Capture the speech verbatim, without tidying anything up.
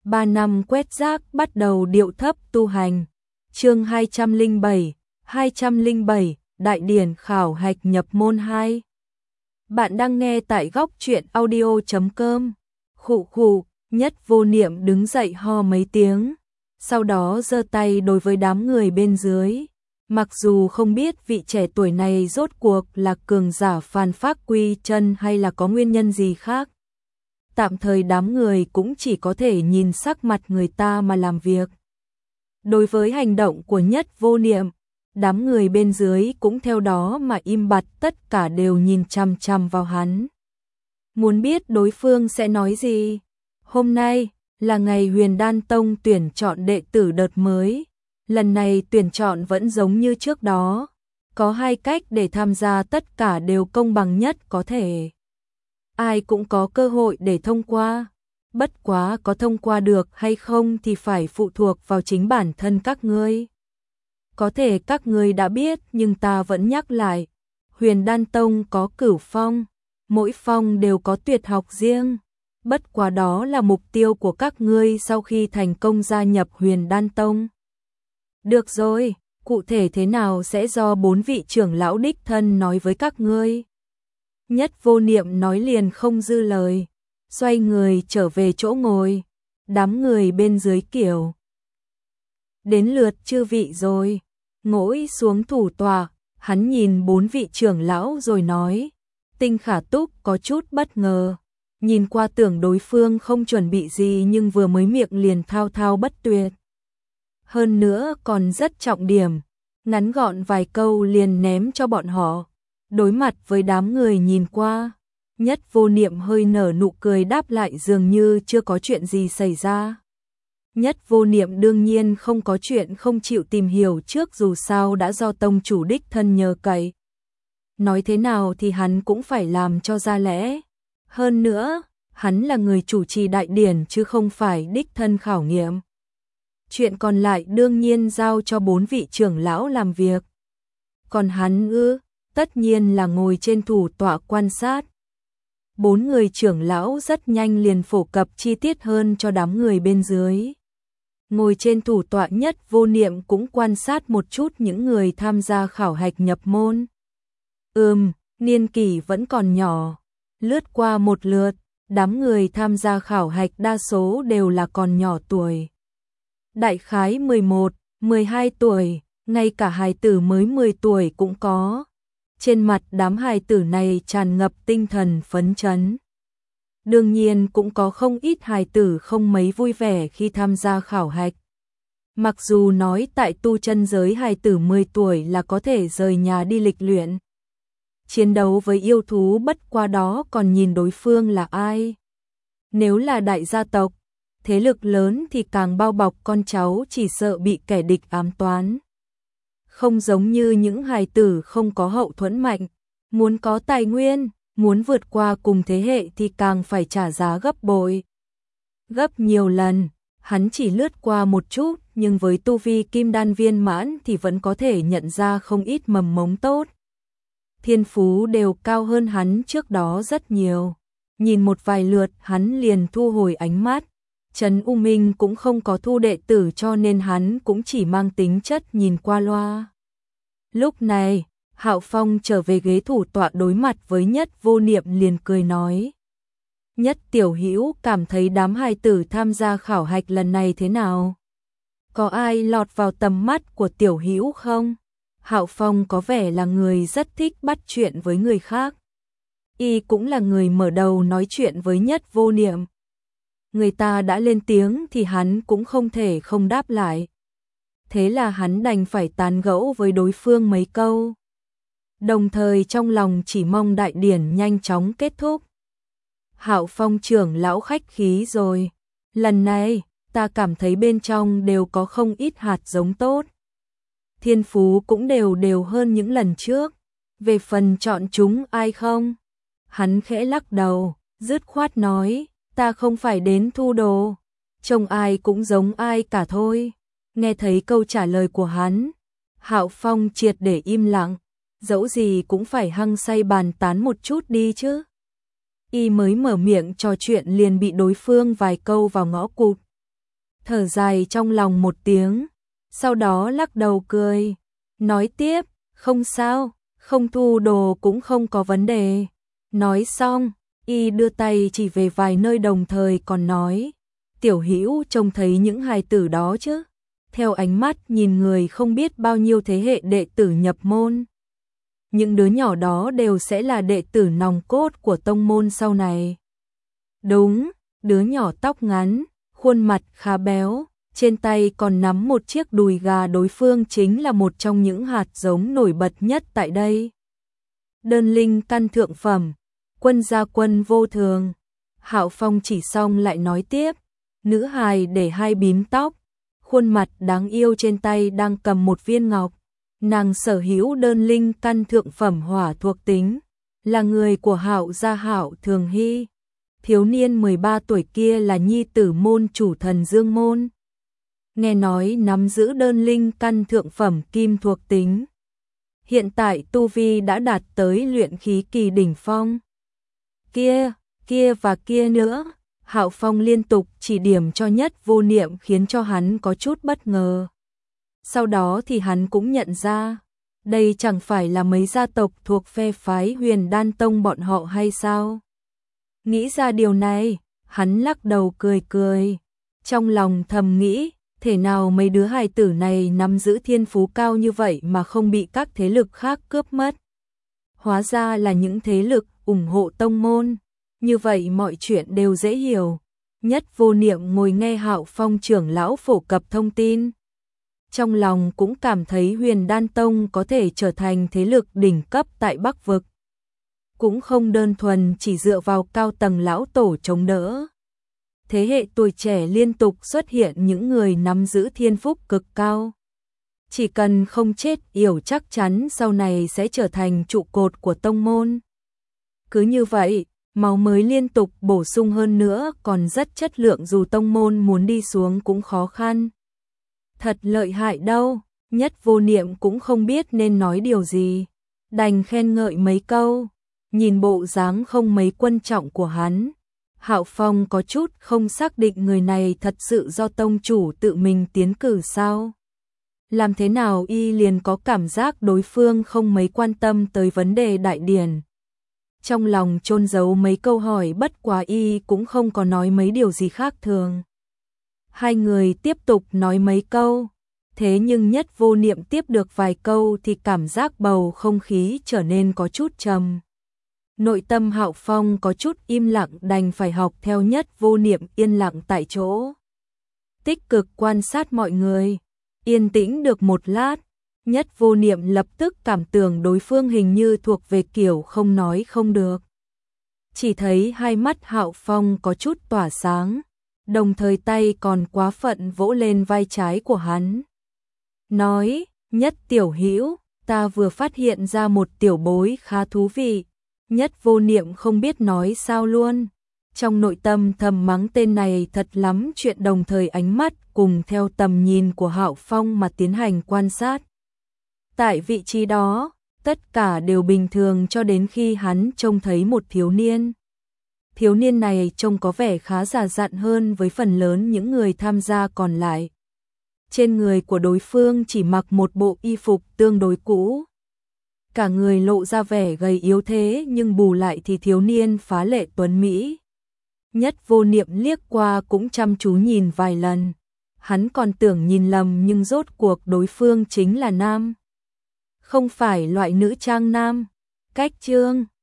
ba năm quét rác bắt đầu điệu thấp tu hành. Chương hai trăm lẻ bảy, hai trăm lẻ bảy, Đại điển khảo hạch nhập môn hai. Bạn đang nghe tại góc truyện audio chấm com. Khụ khụ, Nhất Vô Niệm đứng dậy ho mấy tiếng, sau đó giơ tay đối với đám người bên dưới. Mặc dù không biết vị trẻ tuổi này rốt cuộc là cường giả phàn phác quy chân hay là có nguyên nhân gì khác. Tạm thời đám người cũng chỉ có thể nhìn sắc mặt người ta mà làm việc. Đối với hành động của Nhất Vô Niệm, đám người bên dưới cũng theo đó mà im bặt, tất cả đều nhìn chằm chằm vào hắn. Muốn biết đối phương sẽ nói gì? Hôm nay là ngày Huyền Đan Tông tuyển chọn đệ tử đợt mới. Lần này tuyển chọn vẫn giống như trước đó. Có hai cách để tham gia, tất cả đều công bằng nhất có thể. Ai cũng có cơ hội để thông qua. Bất quá có thông qua được hay không thì phải phụ thuộc vào chính bản thân các ngươi. Có thể các ngươi đã biết nhưng ta vẫn nhắc lại. Huyền Đan Tông có cửu phong. Mỗi phong đều có tuyệt học riêng. Bất quá đó là mục tiêu của các ngươi sau khi thành công gia nhập Huyền Đan Tông. Được rồi, cụ thể thế nào sẽ do bốn vị trưởng lão đích thân nói với các ngươi. Nhất Vô Niệm nói liền không dư lời, xoay người trở về chỗ ngồi. Đám người bên dưới kiểu: đến lượt chư vị rồi. Ngồi xuống thủ tọa, hắn nhìn bốn vị trưởng lão rồi nói. Tinh Khả Túc có chút bất ngờ, nhìn qua tưởng đối phương không chuẩn bị gì nhưng vừa mới miệng liền thao thao bất tuyệt. Hơn nữa còn rất trọng điểm, ngắn gọn vài câu liền ném cho bọn họ. Đối mặt với đám người nhìn qua, Nhất Vô Niệm hơi nở nụ cười đáp lại dường như chưa có chuyện gì xảy ra. Nhất Vô Niệm đương nhiên không có chuyện không chịu tìm hiểu trước, dù sao đã do tông chủ đích thân nhờ cậy. Nói thế nào thì hắn cũng phải làm cho ra lẽ. Hơn nữa, hắn là người chủ trì đại điển chứ không phải đích thân khảo nghiệm. Chuyện còn lại đương nhiên giao cho bốn vị trưởng lão làm việc. Còn hắn ư, tất nhiên là ngồi trên thủ tọa quan sát. Bốn người trưởng lão rất nhanh liền phổ cập chi tiết hơn cho đám người bên dưới. Ngồi trên thủ tọa Nhất Vô Niệm cũng quan sát một chút những người tham gia khảo hạch nhập môn. Ừm, niên kỷ vẫn còn nhỏ. Lướt qua một lượt, đám người tham gia khảo hạch đa số đều là còn nhỏ tuổi. Đại khái mười một, mười hai tuổi, ngay cả hài tử mới mười tuổi cũng có. Trên mặt đám hài tử này tràn ngập tinh thần phấn chấn. Đương nhiên cũng có không ít hài tử không mấy vui vẻ khi tham gia khảo hạch. Mặc dù nói tại tu chân giới hài tử mười tuổi là có thể rời nhà đi lịch luyện. Chiến đấu với yêu thú, bất qua đó còn nhìn đối phương là ai. Nếu là đại gia tộc, thế lực lớn thì càng bao bọc con cháu, chỉ sợ bị kẻ địch ám toán. Không giống như những hài tử không có hậu thuẫn mạnh, muốn có tài nguyên, muốn vượt qua cùng thế hệ thì càng phải trả giá gấp bội. Gấp nhiều lần, hắn chỉ lướt qua một chút nhưng với tu vi kim đan viên mãn thì vẫn có thể nhận ra không ít mầm mống tốt. Thiên phú đều cao hơn hắn trước đó rất nhiều. Nhìn một vài lượt hắn liền thu hồi ánh mắt. Trấn U Minh cũng không có thu đệ tử cho nên hắn cũng chỉ mang tính chất nhìn qua loa. Lúc này, Hạo Phong trở về ghế thủ tọa đối mặt với Nhất Vô Niệm liền cười nói. Nhất tiểu hữu cảm thấy đám hài tử tham gia khảo hạch lần này thế nào? Có ai lọt vào tầm mắt của tiểu hữu không? Hạo Phong có vẻ là người rất thích bắt chuyện với người khác. Y cũng là người mở đầu nói chuyện với Nhất Vô Niệm. Người ta đã lên tiếng thì hắn cũng không thể không đáp lại. Thế là hắn đành phải tán gẫu với đối phương mấy câu. Đồng thời trong lòng chỉ mong đại điển nhanh chóng kết thúc. Hạo Phong trưởng lão khách khí rồi. Lần này, ta cảm thấy bên trong đều có không ít hạt giống tốt. Thiên phú cũng đều đều hơn những lần trước. Về phần chọn chúng ai không? Hắn khẽ lắc đầu, dứt khoát nói, ta không phải đến thu đồ. Trông ai cũng giống ai cả thôi. Nghe thấy câu trả lời của hắn, Hạo Phong triệt để im lặng. Dẫu gì cũng phải hăng say bàn tán một chút đi chứ. Y mới mở miệng trò chuyện liền bị đối phương vài câu vào ngõ cụt. thở dài trong lòng một tiếng, sau đó lắc đầu cười, nói tiếp, không sao, không thu đồ cũng không có vấn đề. Nói xong, y đưa tay chỉ về vài nơi đồng thời còn nói, Tiểu Hữu trông thấy những hài tử đó chứ? Theo ánh mắt nhìn người không biết bao nhiêu thế hệ đệ tử nhập môn. Những đứa nhỏ đó đều sẽ là đệ tử nòng cốt của tông môn sau này. Đúng, đứa nhỏ tóc ngắn, khuôn mặt khá béo, trên tay còn nắm một chiếc đùi gà, đối phương chính là một trong những hạt giống nổi bật nhất tại đây. Đơn linh căn thượng phẩm, quân gia quân vô thường. Hạo Phong chỉ xong lại nói tiếp, nữ hài để hai bím tóc, khuôn mặt đáng yêu trên tay đang cầm một viên ngọc. Nàng sở hữu đơn linh căn thượng phẩm hỏa thuộc tính, là người của Hạo gia Hạo Thường Hy. Thiếu niên mười ba tuổi kia là nhi tử môn chủ Thần Dương môn. Nghe nói nắm giữ đơn linh căn thượng phẩm kim thuộc tính. Hiện tại tu vi đã đạt tới luyện khí kỳ đỉnh phong. Kia, kia và kia nữa, Hạo Phong liên tục chỉ điểm cho Nhất Vô Niệm khiến cho hắn có chút bất ngờ. Sau đó thì hắn cũng nhận ra, đây chẳng phải là mấy gia tộc thuộc phe phái Huyền Đan Tông bọn họ hay sao? Nghĩ ra điều này, hắn lắc đầu cười cười, trong lòng thầm nghĩ, thể nào mấy đứa hài tử này nắm giữ thiên phú cao như vậy mà không bị các thế lực khác cướp mất. Hóa ra là những thế lực ủng hộ tông môn, như vậy mọi chuyện đều dễ hiểu. Nhất Vô Niệm ngồi nghe Hạo Phong trưởng lão phổ cập thông tin. Trong lòng cũng cảm thấy Huyền Đan Tông có thể trở thành thế lực đỉnh cấp tại Bắc Vực. Cũng không đơn thuần chỉ dựa vào cao tầng lão tổ chống đỡ. Thế hệ tuổi trẻ liên tục xuất hiện những người nắm giữ thiên phúc cực cao. Chỉ cần không chết yểu chắc chắn sau này sẽ trở thành trụ cột của tông môn. Cứ như vậy, máu mới liên tục bổ sung hơn nữa còn rất chất lượng, dù tông môn muốn đi xuống cũng khó khăn. Thật lợi hại đâu, Nhất Vô Niệm cũng không biết nên nói điều gì. Đành khen ngợi mấy câu, nhìn bộ dáng không mấy quan trọng của hắn. Hạo Phong có chút không xác định người này thật sự do tông chủ tự mình tiến cử sao. Làm thế nào y liền có cảm giác đối phương không mấy quan tâm tới vấn đề đại điển. Trong lòng chôn giấu mấy câu hỏi, bất quá y cũng không có nói mấy điều gì khác thường. Hai người tiếp tục nói mấy câu, thế nhưng Nhất Vô Niệm tiếp được vài câu thì cảm giác bầu không khí trở nên có chút trầm. Nội tâm Hạo Phong có chút im lặng, đành phải học theo Nhất Vô Niệm yên lặng tại chỗ. Tích cực quan sát mọi người, yên tĩnh được một lát, Nhất Vô Niệm lập tức cảm tưởng đối phương hình như thuộc về kiểu không nói không được. Chỉ thấy hai mắt Hạo Phong có chút tỏa sáng, đồng thời tay còn quá phận vỗ lên vai trái của hắn. Nói, Nhất tiểu hữu, ta vừa phát hiện ra một tiểu bối khá thú vị. Nhất Vô Niệm không biết nói sao luôn. Trong nội tâm thầm mắng tên này thật lắm chuyện, đồng thời ánh mắt cùng theo tầm nhìn của Hạo Phong mà tiến hành quan sát. Tại vị trí đó, tất cả đều bình thường cho đến khi hắn trông thấy một thiếu niên. Thiếu niên này trông có vẻ khá già dặn hơn với phần lớn những người tham gia còn lại. Trên người của đối phương chỉ mặc một bộ y phục tương đối cũ. Cả người lộ ra vẻ gầy yếu thế, nhưng bù lại thì thiếu niên phá lệ tuấn mỹ. Nhất Vô Niệm liếc qua cũng chăm chú nhìn vài lần. Hắn còn tưởng nhìn lầm, nhưng rốt cuộc đối phương chính là nam. Không phải loại nữ trang nam. Cách chương